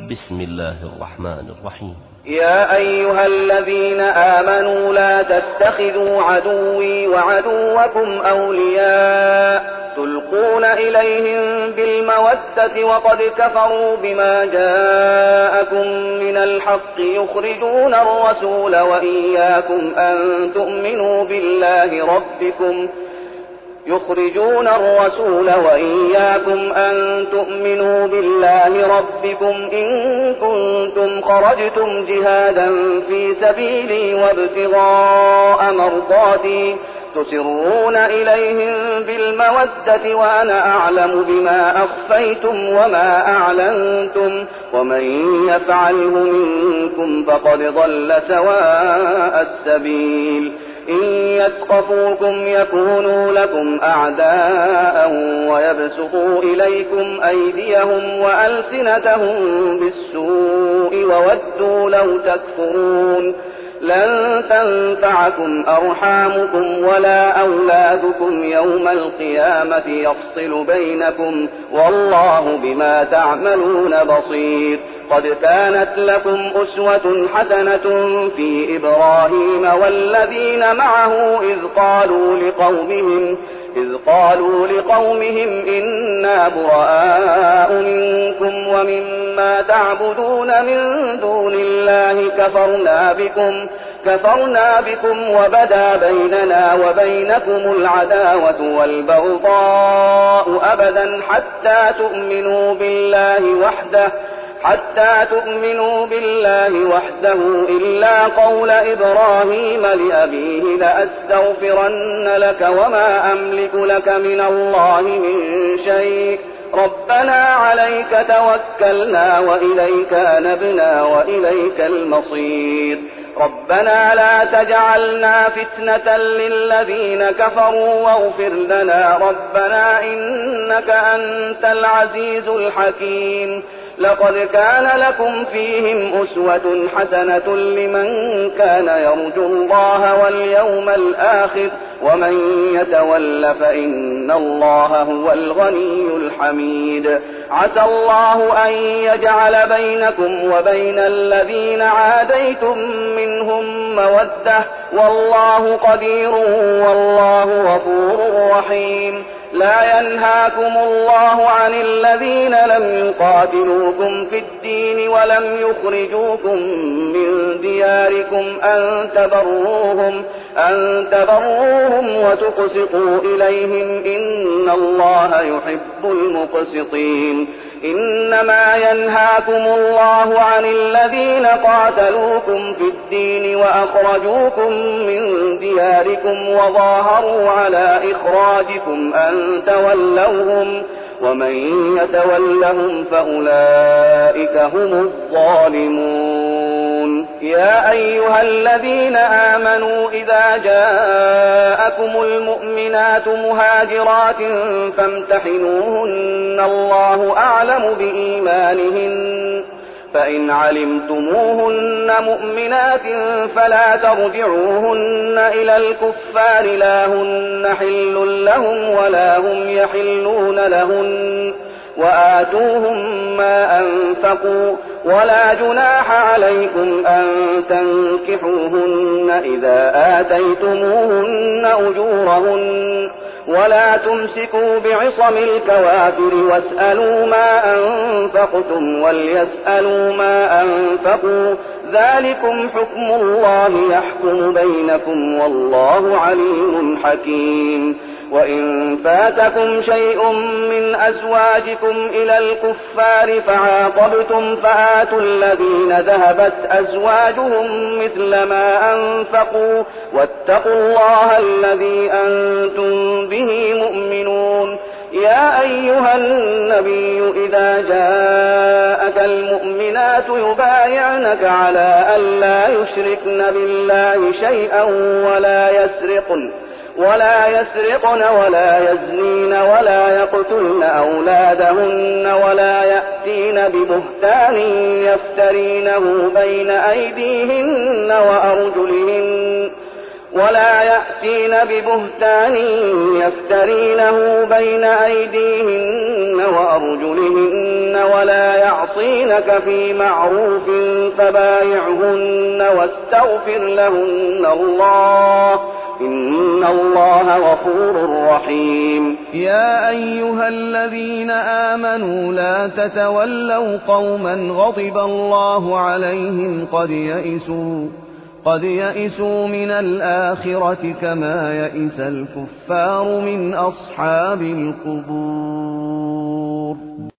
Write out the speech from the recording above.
بسم الله الرحمن الرحيم. يا أيها الذين آمنوا لا تتخذوا عدوي وعدوكم أولياء تلقون إليهم بالمودة وقد كفروا بما جاءكم من الحق يخرجون الرسول وإياكم أن تؤمنوا بالله ربكم إن كنتم خرجتم جهادا في سبيلي وابتغاء مرضاتي تسرون إليهم بالمودة وأنا أعلم بما أخفيتم وما أعلنتم ومن يفعله منكم فقد ضل سواء السبيل. إن يثقفوكم يكونوا لكم أعداء ويبسطوا إليكم أيديهم وألسنتهم بالسوء وودوا لو تكفرون. لن تنفعكم أرحامكم ولا أولادكم يوم القيامة يفصل بينكم والله بما تعملون بصير. قد كانت لكم أسوة حسنة في إبراهيم والذين معه إذ قالوا لقومهم إنا براء منكم ومما تعبدون من دون الله كفرنا بكم وبدا بيننا وبينكم العداوة والبغضاء أبدا حتى تؤمنوا بالله وحده إلا قول إبراهيم لأبيه لأستغفرن لك وما أملك لك من الله من شيء ربنا عليك توكلنا وإليك أنبنا وإليك المصير. ربنا لا تجعلنا فتنة للذين كفروا واغفر لنا ربنا إنك أنت العزيز الحكيم. لقد كان لكم فيهم أسوة حسنة لمن كان يرجو الله واليوم الآخر ومن يتول فإن الله هو الغني الحميد. عسى الله أن يجعل بينكم وبين الذين عاديتم منهم مودة والله قدير والله غفور رحيم. لا ينهاكم الله عن الذين لم يقاتلوكم في الدين ولم يخرجوكم من دياركم أن تبروهم وتقسطوا إليهم إن الله يحب المقسطين. إنما ينهاكم الله عن الذين قاتلوكم في الدين وأخرجوكم من دياركم وظاهروا على إخراجكم أن تولوهم ومن يتولهم فأولئك هم الظالمون. يا أيها الذين آمنوا إذا جاءكم المؤمنات مهاجرات فامتحنوهن الله أعلم بإيمانهن فإن علمتموهن مؤمنات فلا ترجعوهن إلى الكفار لا هن حل لهم ولا هم يحلون لهن وآتوهم ما أنفقوا ولا جناح عليكم أن تنكحوهن إذا آتيتموهن أجورهن ولا تمسكوا بعصم الكوافر واسألوا ما أنفقتم وليسألوا ما أنفقوا ذلكم حكم الله يحكم بينكم والله عليم حكيم. وإن فاتكم شيء من أزواجكم إلى الكفار فعاقبتم فآتوا الذين ذهبت أزواجهم مثل ما أنفقوا واتقوا الله الذي أنتم به مؤمنون. يا أيها النبي إذا جاءك المؤمنات يبايعنك على أن لا يشركن بالله شيئا ولا يسرقن ولا يزنين ولا يقتلن أولادهن ولا يأتين ببهتان يفترينه بين أيديهن ولا يأتين ببهتان يفترينه بين أيديهن وأرجلهن ولا يعصينك في معروف فبايعهن واستغفر لهن الله إن الله غفور رحيم. يا أيها الذين آمنوا لا تتولوا قوما غضب الله عليهم قد يئسوا من الآخرة كما يئس الكفار من أصحاب القبور.